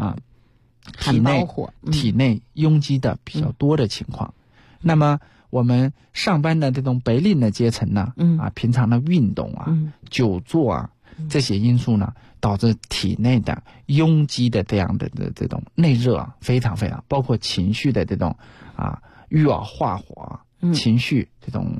体内拥积的比较多的情况。那么我们上班的这种白领的阶层呢，平常的运动久坐这些因素呢，导致体内的拥积的这样的这种内热非常非常，包括情绪的这种郁而化火，情绪这种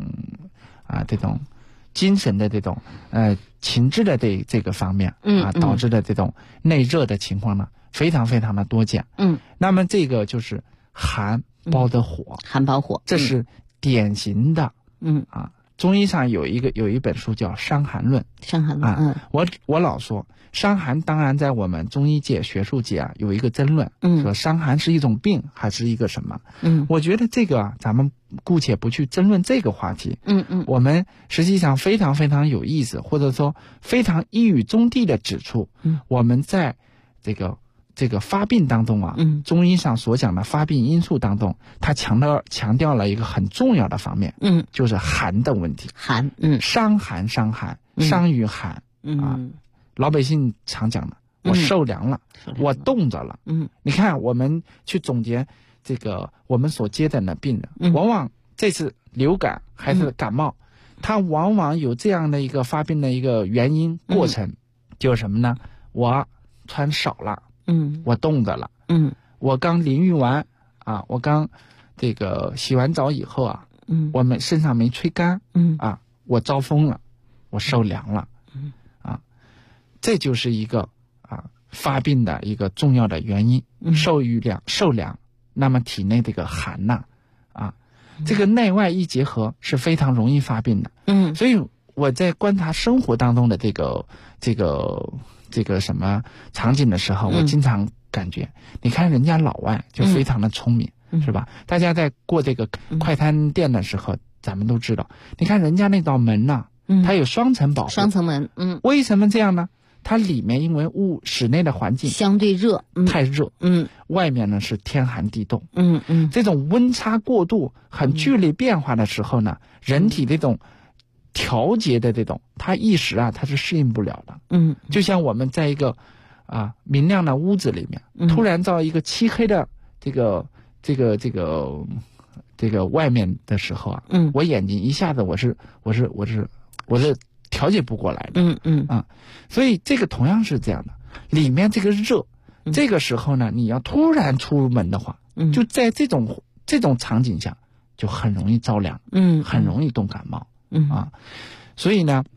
精神的这种情志的这个方面导致的这种内热的情况呢，非常非常的多见。那么这个就是寒包着火， 寒包火， 这是典型的中医上有一本书叫《伤寒论》。 伤寒论， 我老说伤寒，当然在我们中医界学术界有一个争论，说伤寒是一种病还是一个什么？我觉得这个咱们姑且不去争论这个话题。我们实际上非常非常有意思，或者说非常一语中的指出，我们在这个这个发病当中啊，中医上所讲的发病因素当中，它强调了一个很重要的方面，就是寒的问题。 寒， 伤寒，伤于寒啊。老百姓常讲的，我受凉了，我冻着了。你看我们去总结这个我们所接诊的病人，往往这次流感还是感冒，它往往有这样的一个发病的一个原因过程，就是什么呢？我穿少了，我冻着了，我刚淋浴完啊，我刚这个洗完澡以后啊，我们身上没吹干，啊，我招风了，我受凉了，啊，这就是一个发病的一个重要的原因，受凉，那么体内这个寒呐，这个内外一结合是非常容易发病的，所以我在观察生活当中的这个什么场景的时候，我经常感觉，你看人家老外就非常的聪明，是吧？大家在过这个快餐店的时候，咱们都知道，你看人家那道门呐，它有双层保护， 双层门， 为什么这样呢？它里面因为室内的环境相对热， 太热，外面呢是天寒地冻，这种温差过度、很剧烈变化的时候呢，人体这种调节的这种，它一时它是适应不了的，就像我们在一个明亮的屋子里面，突然到一个漆黑的这个外面的时候啊，我眼睛一下子我是调节不过来的，所以这个同样是这样的，里面这个热，这个时候呢，你要突然出门的话，就在这种场景下，就很容易着凉，很容易冻感冒，所以呢，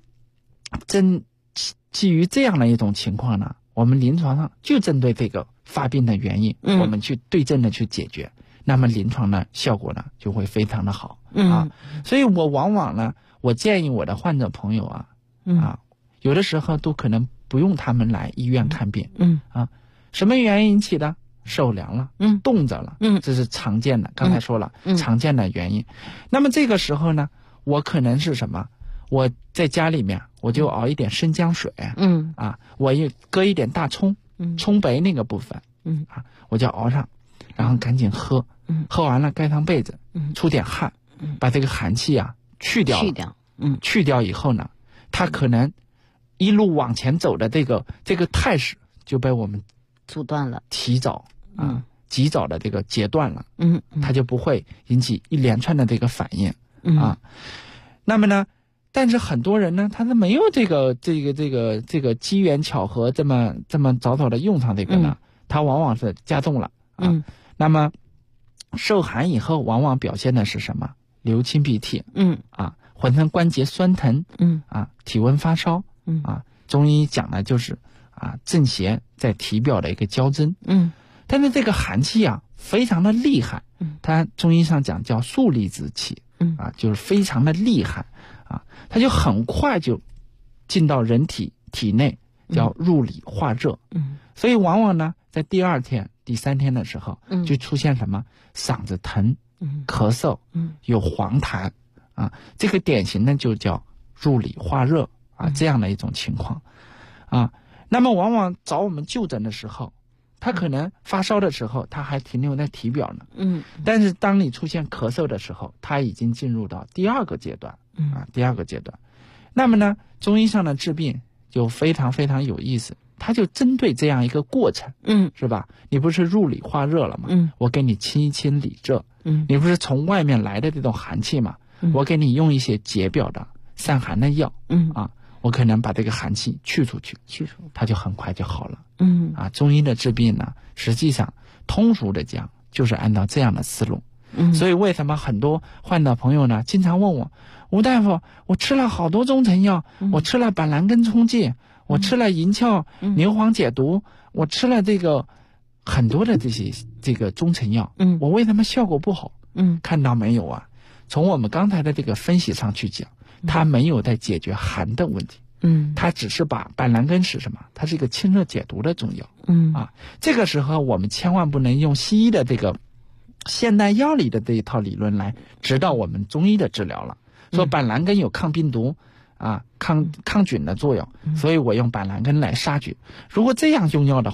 基于这样的一种情况呢，我们临床上就针对这个发病的原因，我们去对症的去解决，那么临床呢效果呢就会非常的好，所以我往往呢，我建议我的患者朋友有的时候都可能不用他们来医院看病，什么原因引起的？受凉了，冻着了，这是常见的，刚才说了，常见的原因。那么这个时候呢，我可能是什么？我在家里面我就熬一点生姜水，我也搁一点大葱，葱白那个部分，我就熬上，然后赶紧喝，喝完了盖上被子，出点汗，把这个寒气去掉，去掉以后呢，它可能一路往前走的这个态势就被我们阻断了， 及早的这个截断了，它就不会引起一连串的这个反应，那么呢，但是很多人呢，他是没有这个机缘巧合这么早的用上这个呢，他往往是加重了，那么受寒以后，往往表现的是什么？流清鼻涕，浑身关节酸疼，体温发烧，中医讲的就是正邪在体表的一个交争，但是这个寒气非常的厉害，它中医上讲叫肃厉之气，就是非常的厉害，它就很快就进到人体内，叫入里化热，所以往往呢，在第2天、第3天的时候，就出现什么嗓子疼、咳嗽，有黄痰，这个典型的就叫入里化热这样的一种情况，那么往往找我们就诊的时候，他可能发烧的时候，他还停留在体表呢，但是当你出现咳嗽的时候，他已经进入到第2个阶段，第2个阶段。那么呢，中医上的治病就非常非常有意思，他就针对这样一个过程，是吧？你不是入里化热了吗？我给你清一清里热，你不是从外面来的这种寒气嘛？我给你用一些解表的散寒的药，我可能把这个寒气去除，它就很快就好了。中医的治病呢，实际上通俗的讲，就是按照这样的思路。所以为什么很多患者朋友呢，经常问我，吴大夫，我吃了好多中成药，我吃了板蓝根冲剂，我吃了银翘、牛黄解毒，我吃了这个很多的这个中成药，我为什么效果不好？看到没有啊？从我们刚才的这个分析上去讲，它没有在解决寒的问题，它只是把板蓝根是什么？它是一个清热解毒的中药，这个时候我们千万不能用西医的这个现代药理的这一套理论来指导我们中医的治疗了。说板蓝根有抗病毒抗菌的作用，所以我用板蓝根来杀菌。如果这样用药的话，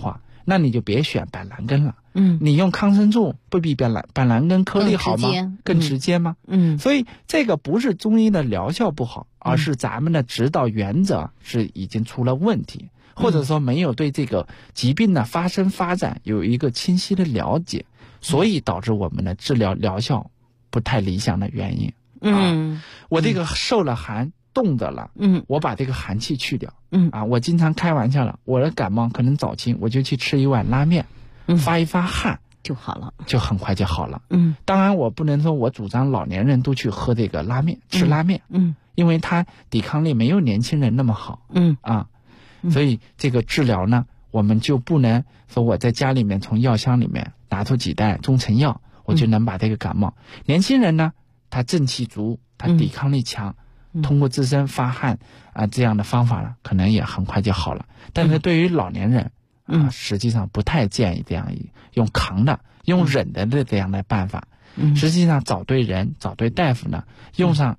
那你就别选板蓝根了。你用抗生素不比板蓝根颗粒好吗？更直接吗？所以这个不是中医的疗效不好，而是咱们的指导原则是已经出了问题，或者说没有对这个疾病的发生发展有一个清晰的了解，所以导致我们的治疗疗效不太理想的原因。我这个受了寒冻着了，我把这个寒气去掉。我经常开玩笑了，我的感冒可能早期我就去吃一碗拉面，发一发汗就好了，就很快就好了。当然我不能说我主张老年人都去喝这个拉面，吃拉面，因为它抵抗力没有年轻人那么好。所以这个治疗呢，我们就不能说我在家里面从药箱里面拿出几袋中成药，我就能把这个感冒。年轻人呢，他正气足，他抵抗力强，通过自身发汗这样的方法呢，可能也很快就好了。但是对于老年人实际上不太建议这样用扛的、用忍的这样的办法。实际上找对人、找对大夫呢，用上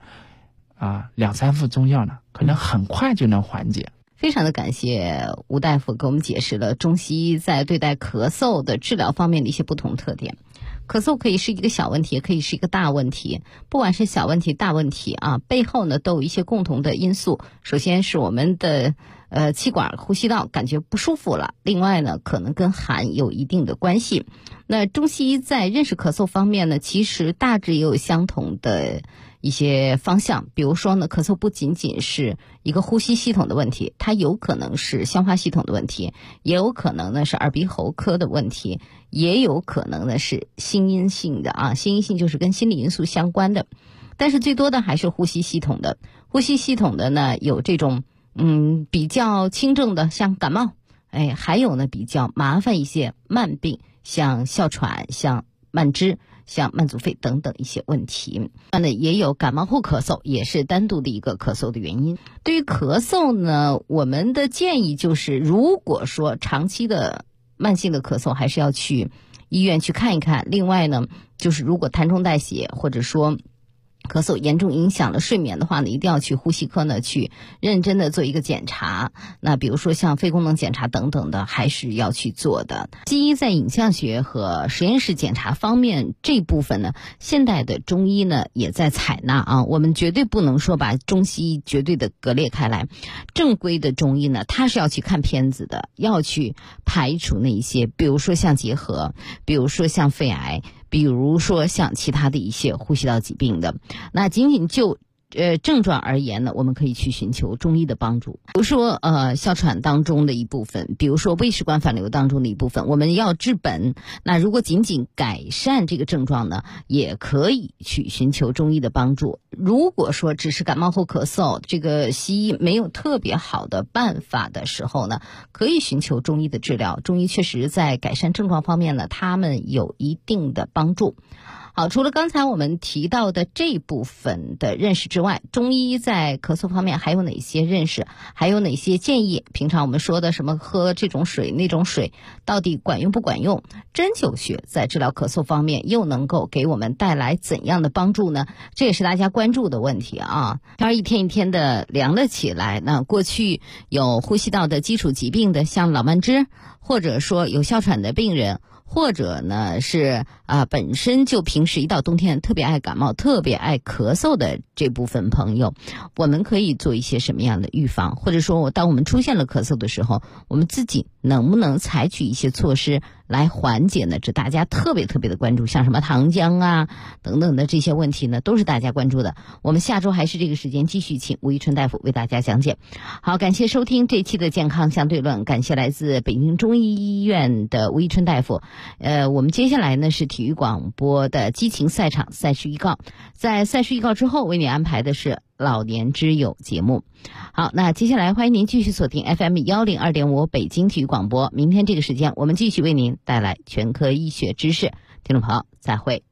2-3副中药呢，可能很快就能缓解。 非常的感谢吴大夫给我们解释了中西医在对待咳嗽的治疗方面的一些不同特点。咳嗽可以是一个小问题，也可以是一个大问题。不管是小问题、大问题背后呢都有一些共同的因素。首先是我们的气管、呼吸道感觉不舒服了，另外呢可能跟寒有一定的关系。那中西医在认识咳嗽方面呢，其实大致也有相同的一些方向。比如说呢，咳嗽不仅仅是一个呼吸系统的问题，它有可能是消化系统的问题，也有可能呢是耳鼻喉科的问题，也有可能呢是心因性的心因性就是跟心理因素相关的。但是最多的还是呼吸系统的。呼吸系统的呢有这种比较轻症的，像感冒，还有呢比较麻烦一些慢病，像哮喘、像慢支、像慢阻肺等等一些问题。那也有感冒后咳嗽，也是单独的一个咳嗽的原因。对于咳嗽呢，我们的建议就是，如果说长期的慢性的咳嗽，还是要去医院去看一看。另外呢，就是如果痰中带血，或者说咳嗽严重影响了睡眠的话呢，一定要去呼吸科呢去认真的做一个检查。那比如说像肺功能检查等等的，还是要去做的。西医在影像学和实验室检查方面这部分呢，现代的中医呢也在采纳我们绝对不能说把中西医绝对的割裂开来。正规的中医呢，它是要去看片子的，要去排除那一些，比如说像结核，比如说像肺癌，比如说像其他的一些呼吸道疾病的。那仅仅就症状而言呢，我们可以去寻求中医的帮助。比如说哮喘当中的一部分，比如说胃食管反流当中的一部分，我们要治本。那如果仅仅改善这个症状呢，也可以去寻求中医的帮助。如果说只是感冒后咳嗽，这个西医没有特别好的办法的时候呢，可以寻求中医的治疗。中医确实在改善症状方面呢，他们有一定的帮助。好，除了刚才我们提到的这部分的认识之外，中医在咳嗽方面还有哪些认识，还有哪些建议？平常我们说的什么喝这种水那种水到底管用不管用？针灸学在治疗咳嗽方面又能够给我们带来怎样的帮助呢？这也是大家关注的问题天一天一天的凉了起来，那过去有呼吸道的基础疾病的，像老慢支，或者说有哮喘的病人，或者呢是本身就平时一到冬天特别爱感冒、特别爱咳嗽的这部分朋友，我们可以做一些什么样的预防？或者说当我们出现了咳嗽的时候，我们自己能不能采取一些措施来缓解呢？这大家特别的关注，像什么糖浆等等的这些问题呢，都是大家关注的。我们下周还是这个时间继续请吴一春大夫为大家讲解。好，感谢收听这一期的健康相对论，感谢来自北京中医医院的吴一春大夫。我们接下来呢是体育广播的激情赛场赛事预告，在赛事预告之后为你安排的是老年之友节目。好，那接下来欢迎您继续锁定 FM 102.5北京体育广播，明天这个时间我们继续为您带来全科医学知识。听众朋友再会。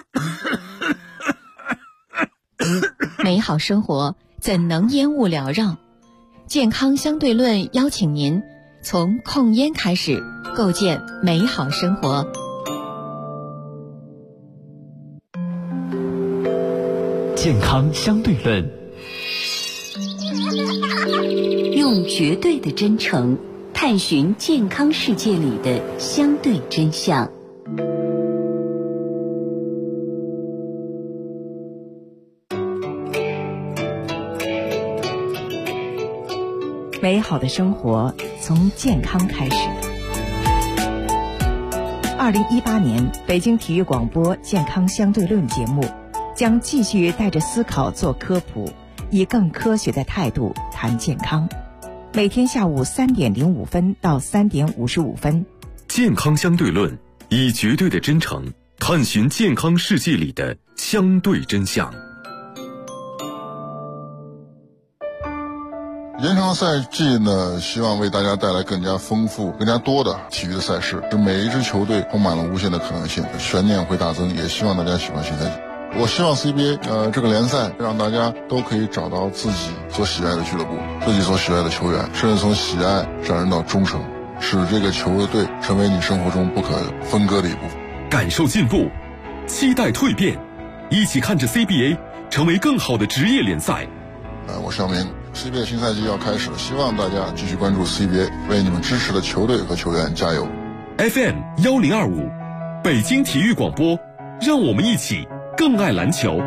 美好生活怎能烟雾缭绕？健康相对论邀请您从控烟开始，构建美好生活。 健康相对论， 用绝对的真诚探寻健康世界里的相对真相。 美好的生活从健康开始。2018年北京体育广播健康相对论节目将继续带着思考做科普，以更科学的态度谈健康。每天下午3点05分到3点55分， 健康相对论，以绝对的真诚探寻健康世界里的相对真相。 延长赛季呢，希望为大家带来更加丰富、更加多的体育的赛事，使每一支球队充满了无限的可能性，悬念会大增。也希望大家喜欢新赛季。我希望 CBA 这个联赛让大家都可以找到自己所喜爱的俱乐部，自己所喜爱的球员，甚至从喜爱上升到忠诚，使这个球队成为你生活中不可分割的一部分。 感受进步，期待蜕变，一起看着 CBA 成为更好的职业联赛。 我是小明。CBA 新赛季要开始了，希望大家继续关注 CBA， 为你们支持的球队和球员加油。 FM 1025，北京体育广播，让我们一起更爱篮球。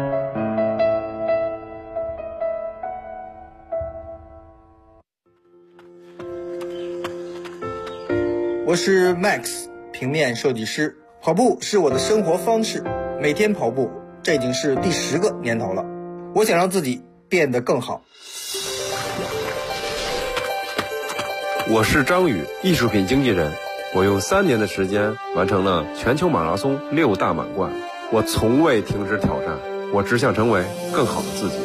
我是 Max， 平面设计师。跑步是我的生活方式，每天跑步，这已经是第10个年头了。我想让自己变得更好。 我是张宇，艺术品经纪人。我用3年的时间完成了全球马拉松6大满贯。我从未停止挑战，我只想成为更好的自己。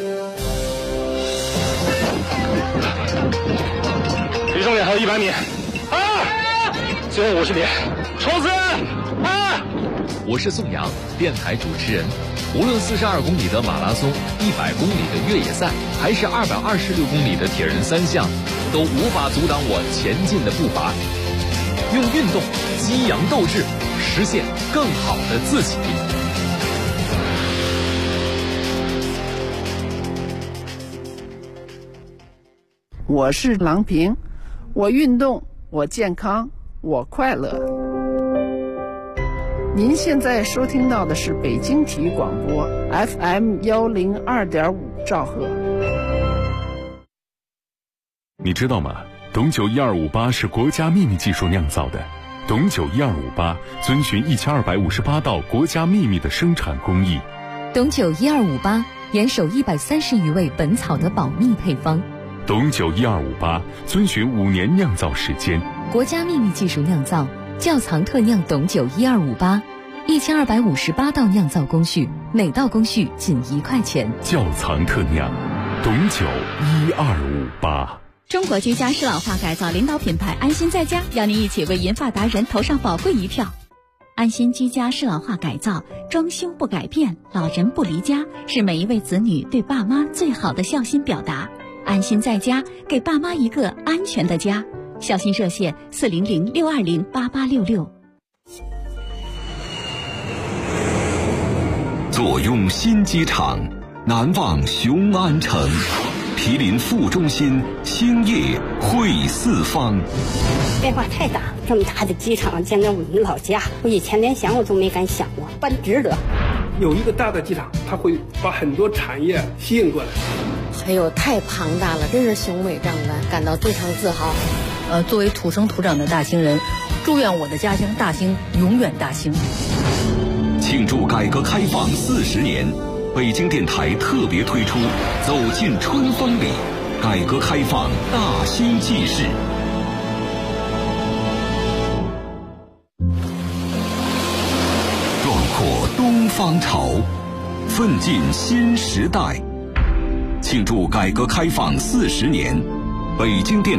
离终点还有100米，最后50米，冲刺！ 我是宋阳，电台主持人。无论42公里的马拉松、100公里的越野赛，还是226公里的铁人3项，都无法阻挡我前进的步伐。用运动激扬斗志，实现更好的自己。 我是郎平，我运动，我健康，我快乐。您现在收听到的是北京体育广播 FM 102.5兆赫。 你知道吗？董酒12588是国家秘密技术酿造的。董酒12588遵循1258道国家秘密的生产工艺。 董酒1258严守130余位本草的保密配方。 董酒12588遵循5年酿造时间。 国家秘密技术酿造。窖藏特酿董酒1258，1258道酿造工序，每道工序仅1块钱。 窖藏特酿，董酒1258。 中国居家适老化改造领导品牌安心在家，邀您一起为银发达人投上宝贵一票。安心居家适老化改造，装修不改变，老人不离家，是每一位子女对爸妈最好的孝心表达。安心在家，给爸妈一个安全的家。孝心热线400-620-8866。 坐拥新机场，难忘雄安城。毗邻副中心，兴业汇四方。 变化太大，这么大的机场，见着我们老家，我以前连想我都没敢想过，办值得。 有一个大的机场，它会把很多产业吸引过来。 哎呦，太庞大了，真是雄伟壮观，感到非常自豪。 作为土生土长的大兴人，祝愿我的家乡大兴永远大兴。 庆祝改革开放40年，北京电台特别推出《走进春风里》，改革开放大兴纪事。壮阔东方潮，奋进新时代。庆祝改革开放40年，北京电